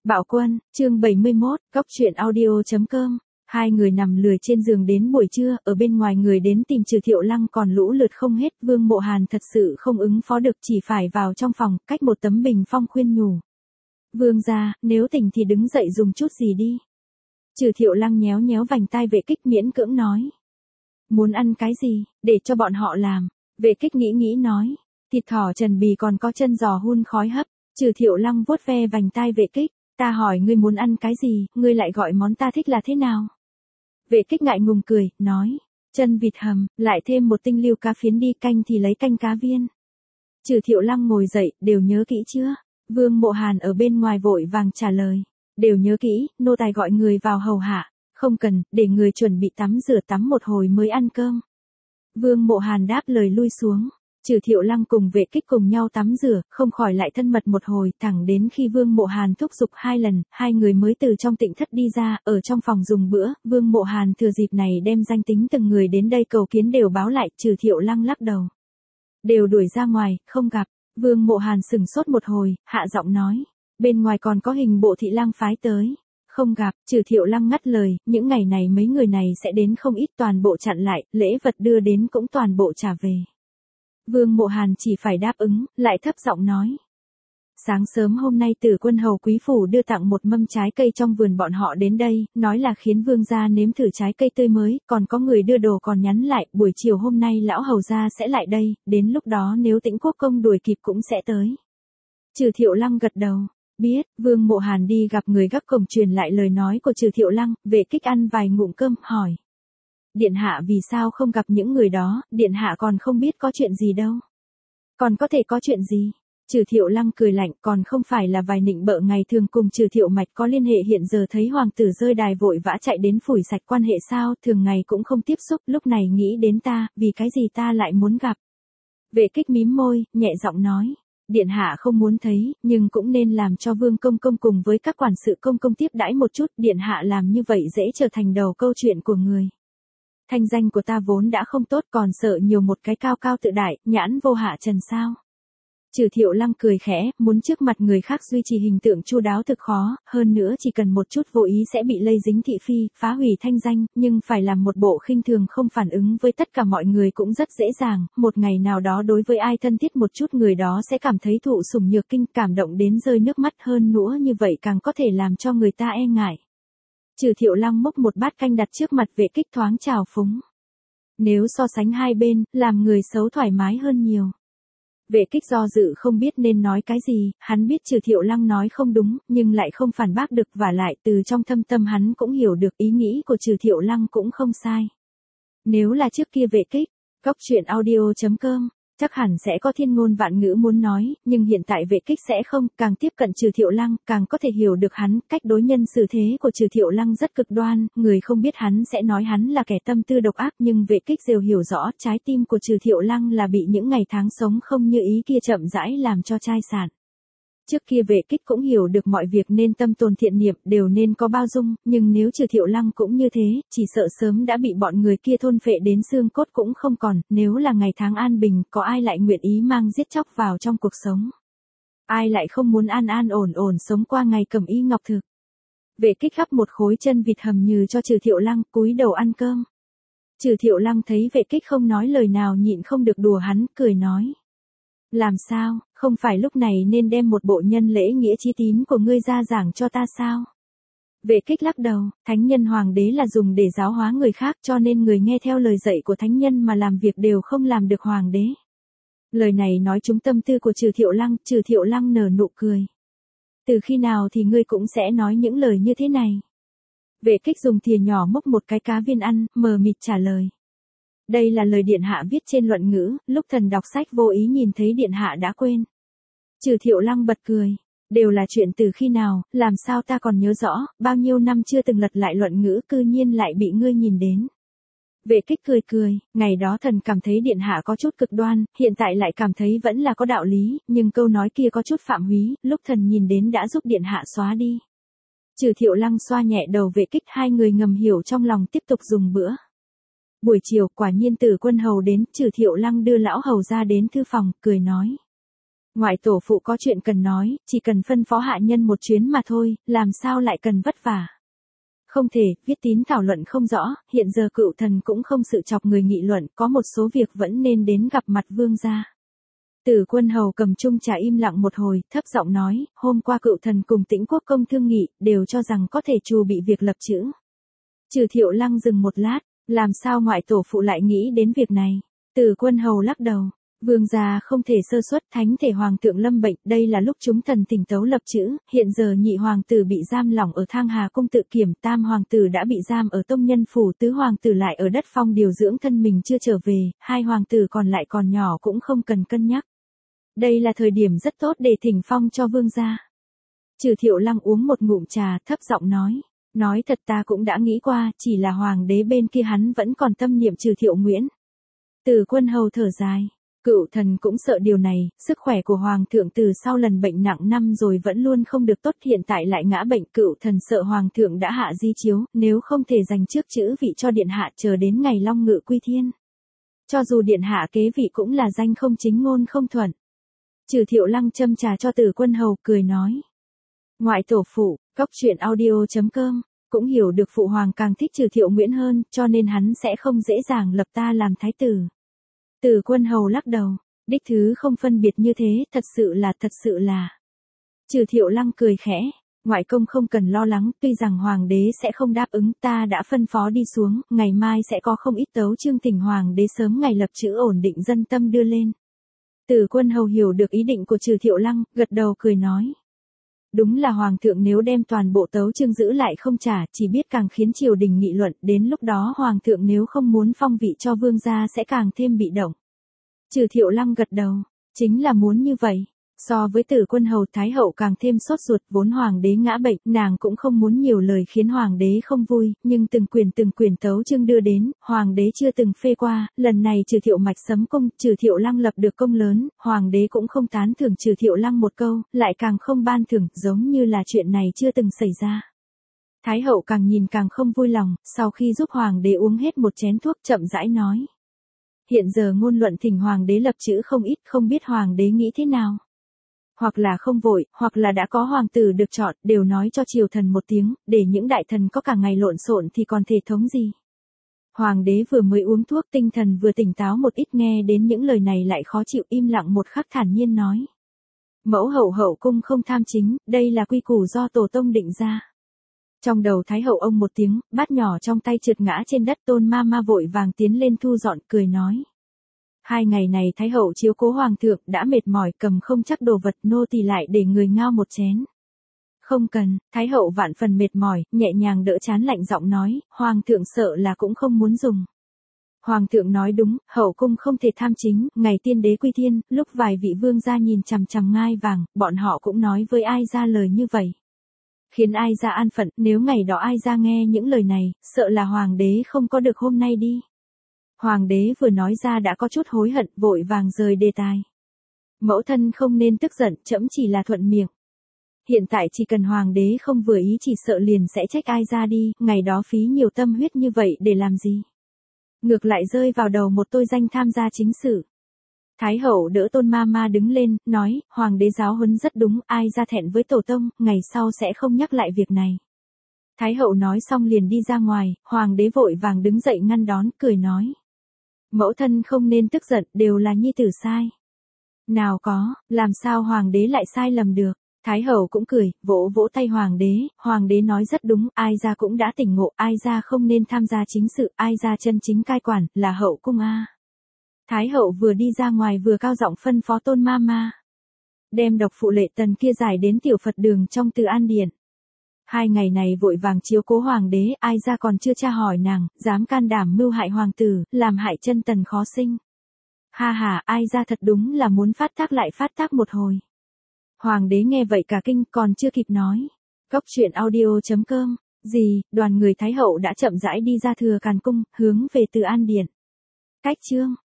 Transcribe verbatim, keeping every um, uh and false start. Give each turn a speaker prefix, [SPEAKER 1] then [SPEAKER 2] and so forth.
[SPEAKER 1] Bạo Quân, chương bảy mươi mốt, góc truyện audio chấm com. Hai người nằm lười trên giường đến buổi trưa, ở bên ngoài người đến tìm Trừ Thiệu Lăng còn lũ lượt không hết, Vương Mộ Hàn thật sự không ứng phó được, chỉ phải vào trong phòng, cách một tấm bình phong khuyên nhủ. Vương gia, nếu tỉnh thì đứng dậy dùng chút gì đi. Trừ Thiệu Lăng nhéo nhéo vành tai Vệ Kích miễn cưỡng nói. Muốn ăn cái gì, để cho bọn họ làm. Vệ Kích nghĩ nghĩ nói. Thịt thỏ trần bì còn có chân giò hun khói hấp. Trừ Thiệu Lăng vuốt ve vành tai Vệ Kích. Ta hỏi ngươi muốn ăn cái gì, ngươi lại gọi món ta thích là thế nào? Vệ Kích ngại ngùng cười, nói. Chân vịt hầm, lại thêm một tinh liêu cá phiến đi, canh thì lấy canh cá viên. Trừ Thiệu Lăng ngồi dậy, đều nhớ kỹ chưa? Vương Mộ Hàn ở bên ngoài vội vàng trả lời. Đều nhớ kỹ, nô tài gọi người vào hầu hạ. Không cần, để người chuẩn bị tắm rửa tắm một hồi mới ăn cơm. Vương Mộ Hàn đáp lời lui xuống. Trừ Thiệu Lăng cùng Vệ Kích cùng nhau tắm rửa, không khỏi lại thân mật một hồi, thẳng đến khi Vương Mộ Hàn thúc giục hai lần, hai người mới từ trong tịnh thất đi ra, ở trong phòng dùng bữa, Vương Mộ Hàn thừa dịp này đem danh tính từng người đến đây cầu kiến đều báo lại, Trừ Thiệu Lăng lắc đầu. Đều đuổi ra ngoài, không gặp. Vương Mộ Hàn sừng sốt một hồi, hạ giọng nói, bên ngoài còn có hình bộ thị lang phái tới. Không gặp, Trừ Thiệu Lăng ngắt lời, những ngày này mấy người này sẽ đến không ít, toàn bộ chặn lại, lễ vật đưa đến cũng toàn bộ trả về. Vương Mộ Hàn chỉ phải đáp ứng, lại thấp giọng nói. Sáng sớm hôm nay Tử Quân hầu quý phủ đưa tặng một mâm trái cây trong vườn bọn họ đến đây, nói là khiến vương gia nếm thử trái cây tươi mới, còn có người đưa đồ còn nhắn lại, buổi chiều hôm nay lão hầu gia sẽ lại đây, đến lúc đó nếu Tĩnh Quốc công đuổi kịp cũng sẽ tới. Trừ Thiệu Lăng gật đầu. Biết, Vương Mộ Hàn đi gặp người gác cổng truyền lại lời nói của Trừ Thiệu Lăng, Vệ Kích ăn vài ngụm cơm, hỏi. Điện hạ vì sao không gặp những người đó, điện hạ còn không biết có chuyện gì đâu. Còn có thể có chuyện gì? Trừ Thiệu Lăng cười lạnh, còn không phải là vài nịnh bợ ngày thường cùng Trừ Thiệu Mạch có liên hệ, hiện giờ thấy hoàng tử rơi đài vội vã chạy đến phủi sạch quan hệ sao, thường ngày cũng không tiếp xúc, lúc này nghĩ đến ta, vì cái gì ta lại muốn gặp. Vệ Kích mím môi, nhẹ giọng nói. Điện hạ không muốn thấy, nhưng cũng nên làm cho Vương công công cùng với các quản sự công công tiếp đãi một chút, điện hạ làm như vậy dễ trở thành đầu câu chuyện của người. Thanh danh của ta vốn đã không tốt, còn sợ nhiều một cái cao cao tự đại, nhãn vô hạ trần sao. Trừ Thiệu Lăng cười khẽ, muốn trước mặt người khác duy trì hình tượng chu đáo thực khó, hơn nữa chỉ cần một chút vô ý sẽ bị lây dính thị phi, phá hủy thanh danh, nhưng phải làm một bộ khinh thường không phản ứng với tất cả mọi người cũng rất dễ dàng, một ngày nào đó đối với ai thân thiết một chút người đó sẽ cảm thấy thụ sủng nhược kinh, cảm động đến rơi nước mắt, hơn nữa như vậy càng có thể làm cho người ta e ngại. Trừ Thiệu Lăng múc một bát canh đặt trước mặt Vệ Kích thoáng trào phúng. Nếu so sánh hai bên, làm người xấu thoải mái hơn nhiều. Vệ Kích do dự không biết nên nói cái gì, hắn biết Trừ Thiệu Lăng nói không đúng, nhưng lại không phản bác được, và lại từ trong thâm tâm hắn cũng hiểu được ý nghĩ của Trừ Thiệu Lăng cũng không sai. Nếu là trước kia Vệ Kích, góc truyện audio chấm com, chắc hẳn sẽ có thiên ngôn vạn ngữ muốn nói, nhưng hiện tại Vệ Kích sẽ không, càng tiếp cận Trừ Thiệu Lăng, càng có thể hiểu được hắn, cách đối nhân xử thế của Trừ Thiệu Lăng rất cực đoan, người không biết hắn sẽ nói hắn là kẻ tâm tư độc ác, nhưng Vệ Kích đều hiểu rõ, trái tim của Trừ Thiệu Lăng là bị những ngày tháng sống không như ý kia chậm rãi làm cho chai sạn. Trước kia Vệ Kích cũng hiểu được mọi việc nên tâm tồn thiện niệm, đều nên có bao dung, nhưng nếu Trừ Thiệu Lăng cũng như thế, chỉ sợ sớm đã bị bọn người kia thôn phệ đến xương cốt cũng không còn, nếu là ngày tháng an bình, có ai lại nguyện ý mang giết chóc vào trong cuộc sống. Ai lại không muốn an an ổn ổn sống qua ngày cẩm y ngọc thực. Vệ Kích gắp một khối chân vịt hầm nhừ cho Trừ Thiệu Lăng, cúi đầu ăn cơm. Trừ Thiệu Lăng thấy Vệ Kích không nói lời nào nhịn không được đùa hắn, cười nói. Làm sao, không phải lúc này nên đem một bộ nhân lễ nghĩa chí tín của ngươi ra giảng cho ta sao? Vệ Kích lắc đầu, thánh nhân hoàng đế là dùng để giáo hóa người khác, cho nên người nghe theo lời dạy của thánh nhân mà làm việc đều không làm được hoàng đế. Lời này nói trúng tâm tư của Trừ Thiệu Lăng, Trừ Thiệu Lăng nở nụ cười. Từ khi nào thì ngươi cũng sẽ nói những lời như thế này? Vệ Kích dùng thìa nhỏ múc một cái cá viên ăn, mờ mịt trả lời. Đây là lời điện hạ viết trên luận ngữ, lúc thần đọc sách vô ý nhìn thấy điện hạ đã quên. Trừ Thiệu Lăng bật cười. Đều là chuyện từ khi nào, làm sao ta còn nhớ rõ, bao nhiêu năm chưa từng lật lại luận ngữ cư nhiên lại bị ngươi nhìn đến. Vệ Kích cười cười, ngày đó thần cảm thấy điện hạ có chút cực đoan, hiện tại lại cảm thấy vẫn là có đạo lý, nhưng câu nói kia có chút phạm húy, lúc thần nhìn đến đã giúp điện hạ xóa đi. Trừ Thiệu Lăng xoa nhẹ đầu Vệ Kích, hai người ngầm hiểu trong lòng tiếp tục dùng bữa. Buổi chiều, quả nhiên Tử Quân hầu đến, Trừ Thiệu Lăng đưa lão hầu ra đến thư phòng, cười nói. Ngoại tổ phụ có chuyện cần nói, chỉ cần phân phó hạ nhân một chuyến mà thôi, làm sao lại cần vất vả. Không thể, viết tín thảo luận không rõ, hiện giờ cựu thần cũng không sự chọc người nghị luận, có một số việc vẫn nên đến gặp mặt vương gia. Tử Quân Hầu cầm chung trà im lặng một hồi, thấp giọng nói, hôm qua cựu thần cùng Tĩnh Quốc công thương nghị, đều cho rằng có thể trù bị việc lập chữ. Trừ Thiệu Lăng dừng một lát, làm sao ngoại tổ phụ lại nghĩ đến việc này? Tử Quân Hầu lắc đầu. Vương gia không thể sơ suất, thánh thể hoàng thượng lâm bệnh, đây là lúc chúng thần tỉnh tấu lập chữ, hiện giờ nhị hoàng tử bị giam lỏng ở Thang Hà cung tự kiểm, tam hoàng tử đã bị giam ở Tông Nhân phủ, tứ hoàng tử lại ở đất phong điều dưỡng thân mình chưa trở về, hai hoàng tử còn lại còn nhỏ cũng không cần cân nhắc. Đây là thời điểm rất tốt để thỉnh phong cho vương gia. Trừ Thiệu Lăng uống một ngụm trà, thấp giọng nói, nói thật ta cũng đã nghĩ qua, chỉ là hoàng đế bên kia hắn vẫn còn tâm niệm Trừ Thiệu Nguyễn. Tử Quân Hầu thở dài. Cựu thần cũng sợ điều này, sức khỏe của hoàng thượng từ sau lần bệnh nặng năm rồi vẫn luôn không được tốt, hiện tại lại ngã bệnh, cựu thần sợ hoàng thượng đã hạ di chiếu, nếu không thể dành trước chữ vị cho điện hạ chờ đến ngày long ngự quy thiên. Cho dù điện hạ kế vị cũng là danh không chính ngôn không thuận. Trừ Thiệu Lăng châm trà cho Tử Quân Hầu, cười nói. Ngoại tổ phụ, góc truyện audio chấm com, cũng hiểu được phụ hoàng càng thích Trừ Thiệu Nguyễn hơn, cho nên hắn sẽ không dễ dàng lập ta làm thái tử. Tử Quân Hầu lắc đầu, đích thứ không phân biệt như thế, thật sự là, thật sự là. Trừ Thiệu Lăng cười khẽ, ngoại công không cần lo lắng, tuy rằng hoàng đế sẽ không đáp ứng, ta đã phân phó đi xuống, ngày mai sẽ có không ít tấu chương thỉnh hoàng đế sớm ngày lập chữ ổn định dân tâm đưa lên. Tử Quân Hầu hiểu được ý định của Trừ Thiệu Lăng, gật đầu cười nói. Đúng là hoàng thượng nếu đem toàn bộ tấu chương giữ lại không trả, chỉ biết càng khiến triều đình nghị luận, đến lúc đó hoàng thượng nếu không muốn phong vị cho vương gia sẽ càng thêm bị động. Trừ Thiệu Lăng gật đầu, chính là muốn như vậy. So với Tử Quân Hầu, Thái hậu càng thêm sốt ruột, vốn hoàng đế ngã bệnh, nàng cũng không muốn nhiều lời khiến hoàng đế không vui, nhưng từng quyền từng quyền tấu chương đưa đến, hoàng đế chưa từng phê qua, lần này Trừ Thiệu mạch sấm công, Trừ Thiệu Lăng lập được công lớn, hoàng đế cũng không tán thưởng Trừ Thiệu Lăng một câu, lại càng không ban thưởng, giống như là chuyện này chưa từng xảy ra. Thái hậu càng nhìn càng không vui lòng, sau khi giúp hoàng đế uống hết một chén thuốc chậm rãi nói. Hiện giờ ngôn luận thỉnh hoàng đế lập chữ không ít, không biết hoàng đế nghĩ thế nào. Hoặc là không vội, hoặc là đã có hoàng tử được chọn, đều nói cho triều thần một tiếng, để những đại thần có cả ngày lộn xộn thì còn thể thống gì. Hoàng đế vừa mới uống thuốc, tinh thần vừa tỉnh táo một ít, nghe đến những lời này lại khó chịu, im lặng một khắc thản nhiên nói. Mẫu hậu hậu cung không tham chính, đây là quy củ do tổ tông định ra. Trong đầu Thái hậu ông một tiếng, bát nhỏ trong tay trượt ngã trên đất, Tôn ma ma vội vàng tiến lên thu dọn, cười nói. Hai ngày này Thái hậu chiếu cố hoàng thượng, đã mệt mỏi, cầm không chắc đồ vật, nô tỳ lại để người ngao một chén. Không cần, Thái hậu vạn phần mệt mỏi, nhẹ nhàng đỡ chán, lạnh giọng nói, hoàng thượng sợ là cũng không muốn dùng. Hoàng thượng nói đúng, hậu cung không thể tham chính, ngày tiên đế quy thiên, lúc vài vị vương gia nhìn chằm chằm ngai vàng, bọn họ cũng nói với ai ra lời như vậy. Khiến ai ra an phận, nếu ngày đó ai ra nghe những lời này, sợ là hoàng đế không có được hôm nay đi. Hoàng đế vừa nói ra đã có chút hối hận, vội vàng rời đề tài. Mẫu thân không nên tức giận, trẫm chỉ là thuận miệng. Hiện tại chỉ cần hoàng đế không vừa ý chỉ sợ liền sẽ trách ai ra đi, ngày đó phí nhiều tâm huyết như vậy để làm gì. Ngược lại rơi vào đầu một tôi danh tham gia chính sự. Thái hậu đỡ Tôn ma ma đứng lên, nói, hoàng đế giáo huấn rất đúng, ai ra thẹn với tổ tông, ngày sau sẽ không nhắc lại việc này. Thái hậu nói xong liền đi ra ngoài, hoàng đế vội vàng đứng dậy ngăn đón, cười nói. Mẫu thân không nên tức giận, đều là nhi tử sai. Nào có, làm sao hoàng đế lại sai lầm được. Thái hậu cũng cười, vỗ vỗ tay hoàng đế, hoàng đế nói rất đúng, ai ra cũng đã tỉnh ngộ, ai ra không nên tham gia chính sự, ai ra chân chính cai quản, là hậu cung a. Thái hậu vừa đi ra ngoài vừa cao giọng phân phó Tôn ma ma. Đem độc phụ Lệ Tần kia giải đến tiểu Phật đường trong Từ An Điện. Hai ngày này vội vàng chiếu cố hoàng đế, ai ra còn chưa tra hỏi nàng, dám can đảm mưu hại hoàng tử, làm hại chân tần khó sinh. Ha ha, ai ra thật đúng là muốn phát tác lại phát tác một hồi. Hoàng đế nghe vậy cả kinh, còn chưa kịp nói. Góc truyện audio chấm com, gì, đoàn người Thái hậu đã chậm rãi đi ra Thừa Càn cung, hướng về Từ An Điện. Cách chương